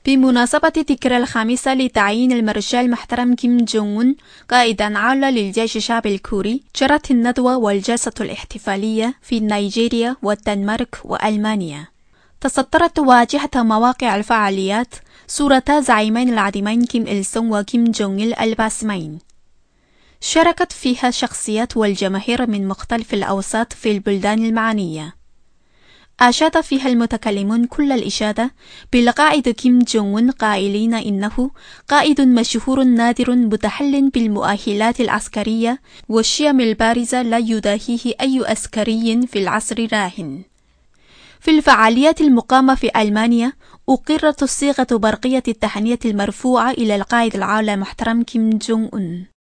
بمناسبة الذكرى الخامسة لتعيين المارشال المحترم كيم جونغ أون قائدا أعلى للجيش الشعبي الكوري، جرت الندوة والجلسة الاحتفالية في نيجيريا والدنمارك وألمانيا. تسطرت واجهة مواقع الفعاليات صورتا زعيمين العظيمين كيم إل سونغ وكيم جونغ إل الباسمين. شاركت فيها شخصيات والجماهير من مختلف الأوساط في البلدان المعنية. أشاد فيها المتكلمون كل الإشادة بالقائد كيم جونغ أون، قائلين إنه قائد مشهور نادر متحل بالمؤهلات العسكرية والشيم البارزة لا يداهيه أي عسكري في العصر الراهن. في الفعاليات المقامة في ألمانيا، أقرت صيغة برقية التهنئة المرفوعة إلى القائد الأعلى محترم كيم جونغ أون.